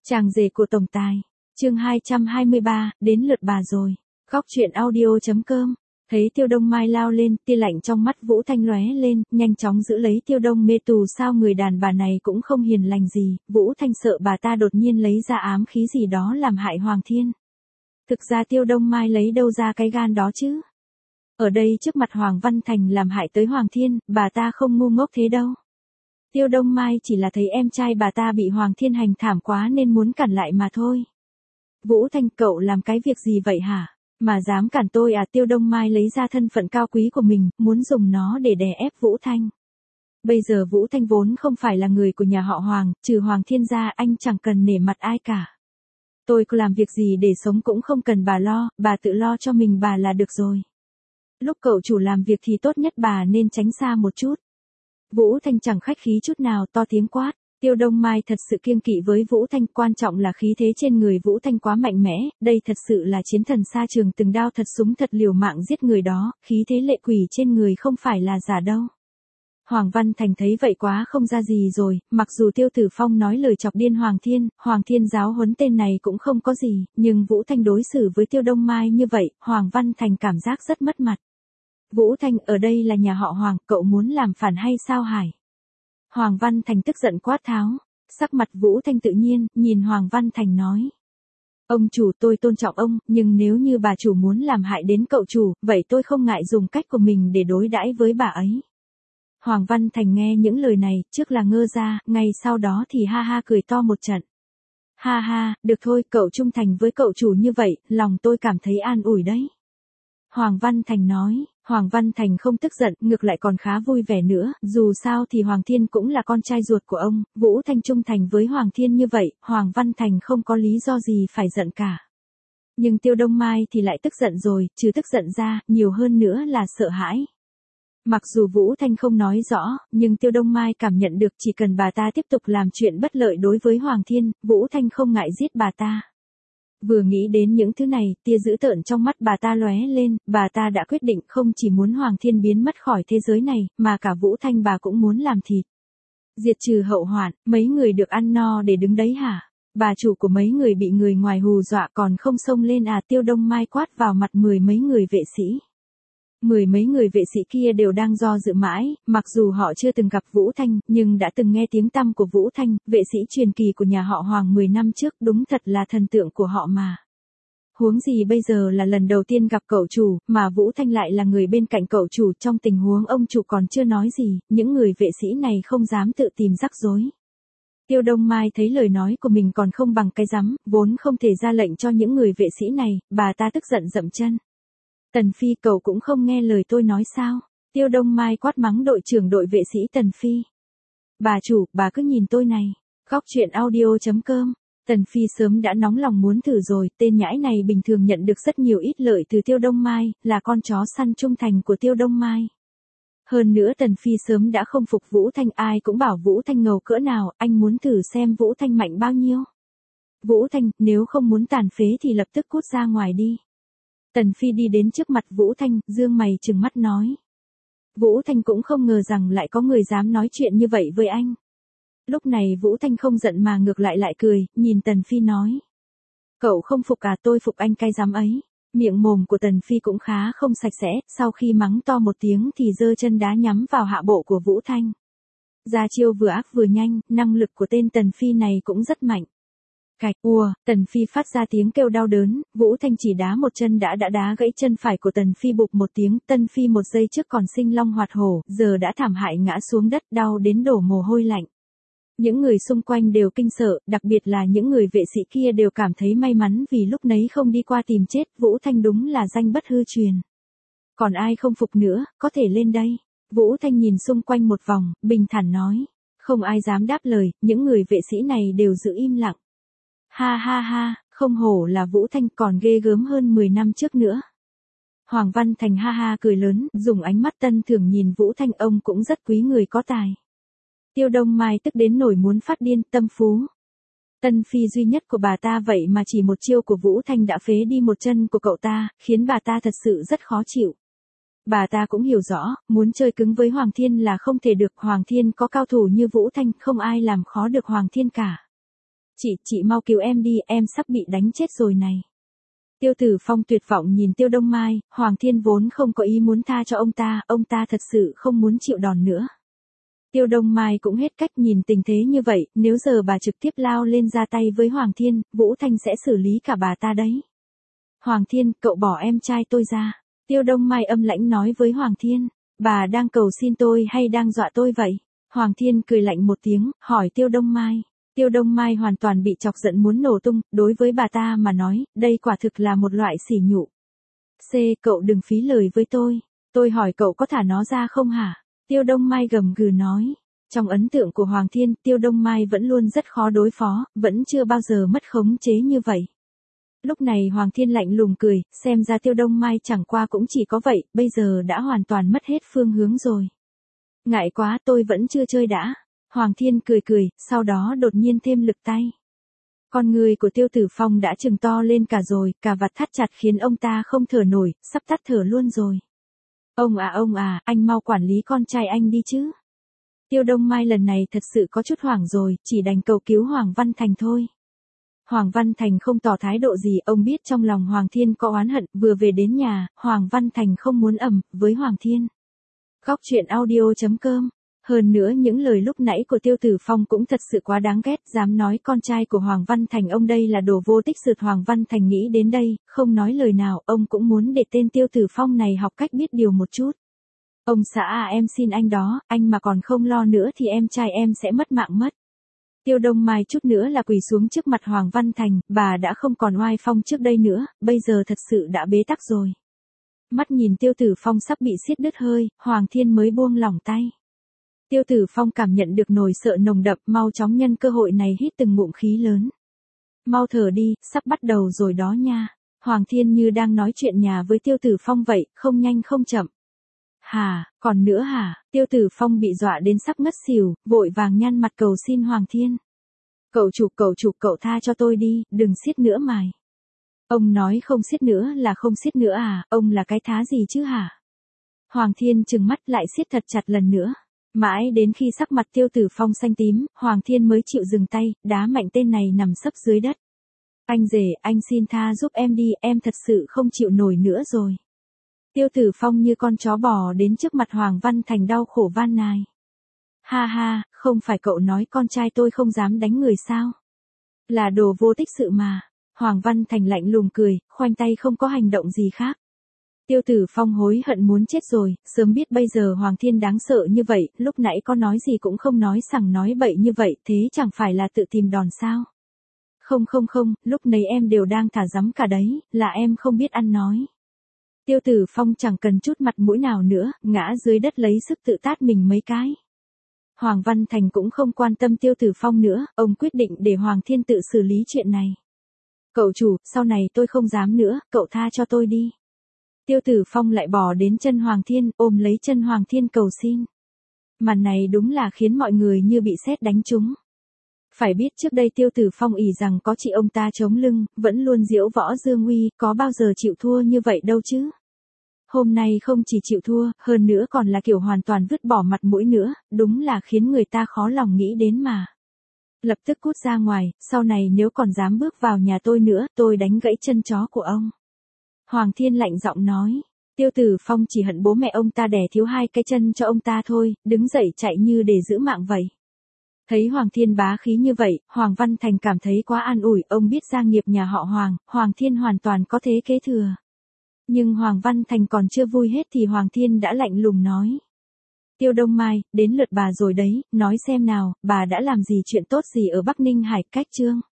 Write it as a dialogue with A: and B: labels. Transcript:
A: Chàng rể của tổng tài. Chương 223, đến lượt bà rồi. Góc truyện audio.com. Thấy Tiêu Đông Mai lao lên, tia lạnh trong mắt Vũ Thanh lóe lên, nhanh chóng giữ lấy Tiêu Đông mê tù. Sao người đàn bà này cũng không hiền lành gì, Vũ Thanh sợ bà ta đột nhiên lấy ra ám khí gì đó làm hại Hoàng Thiên. Thực ra Tiêu Đông Mai lấy đâu ra cái gan đó chứ? Ở đây trước mặt Hoàng Văn Thành làm hại tới Hoàng Thiên, bà ta không ngu ngốc thế đâu. Tiêu Đông Mai chỉ là thấy em trai bà ta bị Hoàng Thiên hành thảm quá nên muốn cản lại mà thôi. Vũ Thanh, cậu làm cái việc gì vậy hả? Mà dám cản tôi à? Tiêu Đông Mai lấy ra thân phận cao quý của mình, muốn dùng nó để đè ép Vũ Thanh. Bây giờ Vũ Thanh vốn không phải là người của nhà họ Hoàng, trừ Hoàng Thiên ra anh chẳng cần nể mặt ai cả. Tôi có làm việc gì để sống cũng không cần bà lo, bà tự lo cho mình bà là được rồi. Lúc cậu chủ làm việc thì tốt nhất bà nên tránh xa một chút. Vũ Thanh chẳng khách khí chút nào, to tiếng quát. Tiêu Đông Mai thật sự kiêng kỵ với Vũ Thanh, quan trọng là khí thế trên người Vũ Thanh quá mạnh mẽ, đây thật sự là chiến thần xa trường, từng đao thật súng thật liều mạng giết người đó, khí thế lệ quỷ trên người không phải là giả đâu. Hoàng Văn Thành thấy vậy quá không ra gì rồi, mặc dù Tiêu Tử Phong nói lời chọc điên Hoàng Thiên giáo huấn tên này cũng không có gì, nhưng Vũ Thanh đối xử với Tiêu Đông Mai như vậy, Hoàng Văn Thành cảm giác rất mất mặt. Vũ Thanh, ở đây là nhà họ Hoàng, cậu muốn làm phản hay sao hải? Hoàng Văn Thành tức giận quát tháo. Sắc mặt Vũ Thanh tự nhiên, nhìn Hoàng Văn Thành nói. Ông chủ, tôi tôn trọng ông, nhưng nếu như bà chủ muốn làm hại đến cậu chủ, vậy tôi không ngại dùng cách của mình để đối đãi với bà ấy. Hoàng Văn Thành nghe những lời này, trước là ngơ ra, ngay sau đó thì ha ha cười to một trận. Ha ha, được thôi, cậu trung thành với cậu chủ như vậy, lòng tôi cảm thấy an ủi đấy. Hoàng Văn Thành nói. Hoàng Văn Thành không tức giận, ngược lại còn khá vui vẻ nữa, dù sao thì Hoàng Thiên cũng là con trai ruột của ông, Vũ Thanh trung thành với Hoàng Thiên như vậy, Hoàng Văn Thành không có lý do gì phải giận cả. Nhưng Tiêu Đông Mai thì lại tức giận rồi, trừ tức giận ra, nhiều hơn nữa là sợ hãi. Mặc dù Vũ Thanh không nói rõ, nhưng Tiêu Đông Mai cảm nhận được chỉ cần bà ta tiếp tục làm chuyện bất lợi đối với Hoàng Thiên, Vũ Thanh không ngại giết bà ta. Vừa nghĩ đến những thứ này, tia dữ tợn trong mắt bà ta lóe lên, bà ta đã quyết định không chỉ muốn Hoàng Thiên biến mất khỏi thế giới này, mà cả Vũ Thanh bà cũng muốn làm thịt. Diệt trừ hậu hoạn, mấy người được ăn no để đứng đấy hả? Bà chủ của mấy người bị người ngoài hù dọa còn không xông lên à? Tiêu Đông Mai quát vào mặt mười mấy người vệ sĩ. Mười mấy người vệ sĩ kia đều đang do dự mãi, mặc dù họ chưa từng gặp Vũ Thanh, nhưng đã từng nghe tiếng tăm của Vũ Thanh, vệ sĩ truyền kỳ của nhà họ Hoàng 10 năm trước, đúng thật là thần tượng của họ mà. Huống gì bây giờ là lần đầu tiên gặp cậu chủ, mà Vũ Thanh lại là người bên cạnh cậu chủ, trong tình huống ông chủ còn chưa nói gì, những người vệ sĩ này không dám tự tìm rắc rối. Tiêu Đông Mai thấy lời nói của mình còn không bằng cái rắm, vốn không thể ra lệnh cho những người vệ sĩ này, bà ta tức giận dậm chân. Tần Phi, cậu cũng không nghe lời tôi nói sao? Tiêu Đông Mai quát mắng đội trưởng đội vệ sĩ Tần Phi. Bà chủ, bà cứ nhìn tôi này. Góc truyện audio.com. Tần Phi sớm đã nóng lòng muốn thử rồi, tên nhãi này bình thường nhận được rất nhiều ít lợi từ Tiêu Đông Mai, là con chó săn trung thành của Tiêu Đông Mai. Hơn nữa Tần Phi sớm đã không phục Vũ Thanh, ai cũng bảo Vũ Thanh ngầu cỡ nào, anh muốn thử xem Vũ Thanh mạnh bao nhiêu. Vũ Thanh, nếu không muốn tàn phế thì lập tức cút ra ngoài đi. Tần Phi đi đến trước mặt Vũ Thanh, dương mày trừng mắt nói. Vũ Thanh cũng không ngờ rằng lại có người dám nói chuyện như vậy với anh. Lúc này Vũ Thanh không giận mà ngược lại cười, nhìn Tần Phi nói. Cậu không phục à? Tôi phục anh cái dám ấy. Miệng mồm của Tần Phi cũng khá không sạch sẽ, sau khi mắng to một tiếng thì giơ chân đá nhắm vào hạ bộ của Vũ Thanh. Ra chiêu vừa ác vừa nhanh, năng lực của tên Tần Phi này cũng rất mạnh. Cạch, Tần Phi phát ra tiếng kêu đau đớn, Vũ Thanh chỉ đá một chân đã đá gãy chân phải của Tần Phi bụp một tiếng, Tần Phi một giây trước còn sinh long hoạt hổ, giờ đã thảm hại ngã xuống đất đau đến đổ mồ hôi lạnh. Những người xung quanh đều kinh sợ, đặc biệt là những người vệ sĩ kia đều cảm thấy may mắn vì lúc nấy không đi qua tìm chết, Vũ Thanh đúng là danh bất hư truyền. Còn ai không phục nữa, có thể lên đây. Vũ Thanh nhìn xung quanh một vòng, bình thản nói. Không ai dám đáp lời, những người vệ sĩ này đều giữ im lặng. Ha ha ha, không hổ là Vũ Thanh, còn ghê gớm hơn 10 năm trước nữa. Hoàng Văn Thành ha ha cười lớn, dùng ánh mắt tân thưởng nhìn Vũ Thanh, ông cũng rất quý người có tài. Tiêu Đông Mai tức đến nổi muốn phát điên, tâm phú. Tân phi duy nhất của bà ta vậy mà chỉ một chiêu của Vũ Thanh đã phế đi một chân của cậu ta, khiến bà ta thật sự rất khó chịu. Bà ta cũng hiểu rõ, muốn chơi cứng với Hoàng Thiên là không thể được, Hoàng Thiên có cao thủ như Vũ Thanh, không ai làm khó được Hoàng Thiên cả. Chị mau cứu em đi, em sắp bị đánh chết rồi này. Tiêu Tử Phong tuyệt vọng nhìn Tiêu Đông Mai, Hoàng Thiên vốn không có ý muốn tha cho ông ta thật sự không muốn chịu đòn nữa. Tiêu Đông Mai cũng hết cách, nhìn tình thế như vậy, nếu giờ bà trực tiếp lao lên ra tay với Hoàng Thiên, Vũ Thanh sẽ xử lý cả bà ta đấy. Hoàng Thiên, cậu bỏ em trai tôi ra. Tiêu Đông Mai âm lãnh nói với Hoàng Thiên, bà đang cầu xin tôi hay đang dọa tôi vậy? Hoàng Thiên cười lạnh một tiếng, hỏi Tiêu Đông Mai. Tiêu Đông Mai hoàn toàn bị chọc giận muốn nổ tung, đối với bà ta mà nói, đây quả thực là một loại sỉ nhục. Cậu đừng phí lời với tôi hỏi cậu có thả nó ra không hả? Tiêu Đông Mai gầm gừ nói. Trong ấn tượng của Hoàng Thiên, Tiêu Đông Mai vẫn luôn rất khó đối phó, vẫn chưa bao giờ mất khống chế như vậy. Lúc này Hoàng Thiên lạnh lùng cười, xem ra Tiêu Đông Mai chẳng qua cũng chỉ có vậy, bây giờ đã hoàn toàn mất hết phương hướng rồi. Ngại quá, tôi vẫn chưa chơi đã. Hoàng Thiên cười, sau đó đột nhiên thêm lực tay. Con người của Tiêu Tử Phong đã trừng to lên cả rồi, cà vạt thắt chặt khiến ông ta không thở nổi, sắp tắt thở luôn rồi. Ông à, anh mau quản lý con trai anh đi chứ. Tiêu Đông Mai lần này thật sự có chút hoảng rồi, chỉ đành cầu cứu Hoàng Văn Thành thôi. Hoàng Văn Thành không tỏ thái độ gì, ông biết trong lòng Hoàng Thiên có oán hận, vừa về đến nhà, Hoàng Văn Thành không muốn ầm với Hoàng Thiên. Góc truyện audio.com. Hơn nữa những lời lúc nãy của Tiêu Tử Phong cũng thật sự quá đáng ghét, dám nói con trai của Hoàng Văn Thành ông đây là đồ vô tích sượt. Hoàng Văn Thành nghĩ đến đây, không nói lời nào, ông cũng muốn để tên Tiêu Tử Phong này học cách biết điều một chút. Ông xã à, em xin anh đó, anh mà còn không lo nữa thì em trai em sẽ mất mạng mất. Tiêu Đông Mai chút nữa là quỳ xuống trước mặt Hoàng Văn Thành, bà đã không còn oai phong trước đây nữa, bây giờ thật sự đã bế tắc rồi. Mắt nhìn Tiêu Tử Phong sắp bị siết đứt hơi, Hoàng Thiên mới buông lỏng tay. Tiêu Tử Phong cảm nhận được nỗi sợ nồng đậm, mau chóng nhân cơ hội này hít từng ngụm khí lớn. Mau thở đi, sắp bắt đầu rồi đó nha. Hoàng Thiên như đang nói chuyện nhà với Tiêu Tử Phong vậy, không nhanh không chậm. Hả, còn nữa hả? Tiêu Tử Phong bị dọa đến sắp ngất xỉu, vội vàng nhăn mặt cầu xin Hoàng Thiên. Cậu chủ, cậu tha cho tôi đi, đừng siết nữa mày. Ông nói không siết nữa là không siết nữa à, ông là cái thá gì chứ hả? Hoàng Thiên trừng mắt lại siết thật chặt lần nữa. Mãi đến khi sắc mặt Tiêu Tử Phong xanh tím, Hoàng Thiên mới chịu dừng tay, đá mạnh tên này nằm sấp dưới đất. Anh rể, anh xin tha giúp em đi, em thật sự không chịu nổi nữa rồi. Tiêu Tử Phong như con chó bò đến trước mặt Hoàng Văn Thành đau khổ van nài. Ha, không phải cậu nói con trai tôi không dám đánh người sao? Là đồ vô tích sự mà. Hoàng Văn Thành lạnh lùng cười, khoanh tay không có hành động gì khác. Tiêu Tử Phong hối hận muốn chết rồi, sớm biết bây giờ Hoàng Thiên đáng sợ như vậy, lúc nãy có nói gì cũng không nói, sằng nói bậy như vậy, thế chẳng phải là tự tìm đòn sao? Không, lúc nấy em đều đang thả dắm cả đấy, là em không biết ăn nói. Tiêu Tử Phong chẳng cần chút mặt mũi nào nữa, ngã dưới đất lấy sức tự tát mình mấy cái. Hoàng Văn Thành cũng không quan tâm Tiêu Tử Phong nữa, ông quyết định để Hoàng Thiên tự xử lý chuyện này. Cậu chủ, sau này tôi không dám nữa, cậu tha cho tôi đi. Tiêu Tử Phong lại bỏ đến chân Hoàng Thiên, ôm lấy chân Hoàng Thiên cầu xin. Màn này đúng là khiến mọi người như bị sét đánh trúng. Phải biết trước đây Tiêu Tử Phong ỷ rằng có chị ông ta chống lưng, vẫn luôn diễu võ dương uy, có bao giờ chịu thua như vậy đâu chứ. Hôm nay không chỉ chịu thua, hơn nữa còn là kiểu hoàn toàn vứt bỏ mặt mũi nữa, đúng là khiến người ta khó lòng nghĩ đến mà. Lập tức cút ra ngoài, sau này nếu còn dám bước vào nhà tôi nữa, tôi đánh gãy chân chó của ông. Hoàng Thiên lạnh giọng nói. Tiêu Tử Phong chỉ hận bố mẹ ông ta đẻ thiếu 2 cái chân cho ông ta thôi, đứng dậy chạy như để giữ mạng vậy. Thấy Hoàng Thiên bá khí như vậy, Hoàng Văn Thành cảm thấy quá an ủi, ông biết gia nghiệp nhà họ Hoàng Thiên hoàn toàn có thế kế thừa. Nhưng Hoàng Văn Thành còn chưa vui hết thì Hoàng Thiên đã lạnh lùng nói. Tiêu Đông Mai, đến lượt bà rồi đấy, nói xem nào, bà đã làm gì chuyện tốt gì ở Bắc Ninh Hải, cách chương.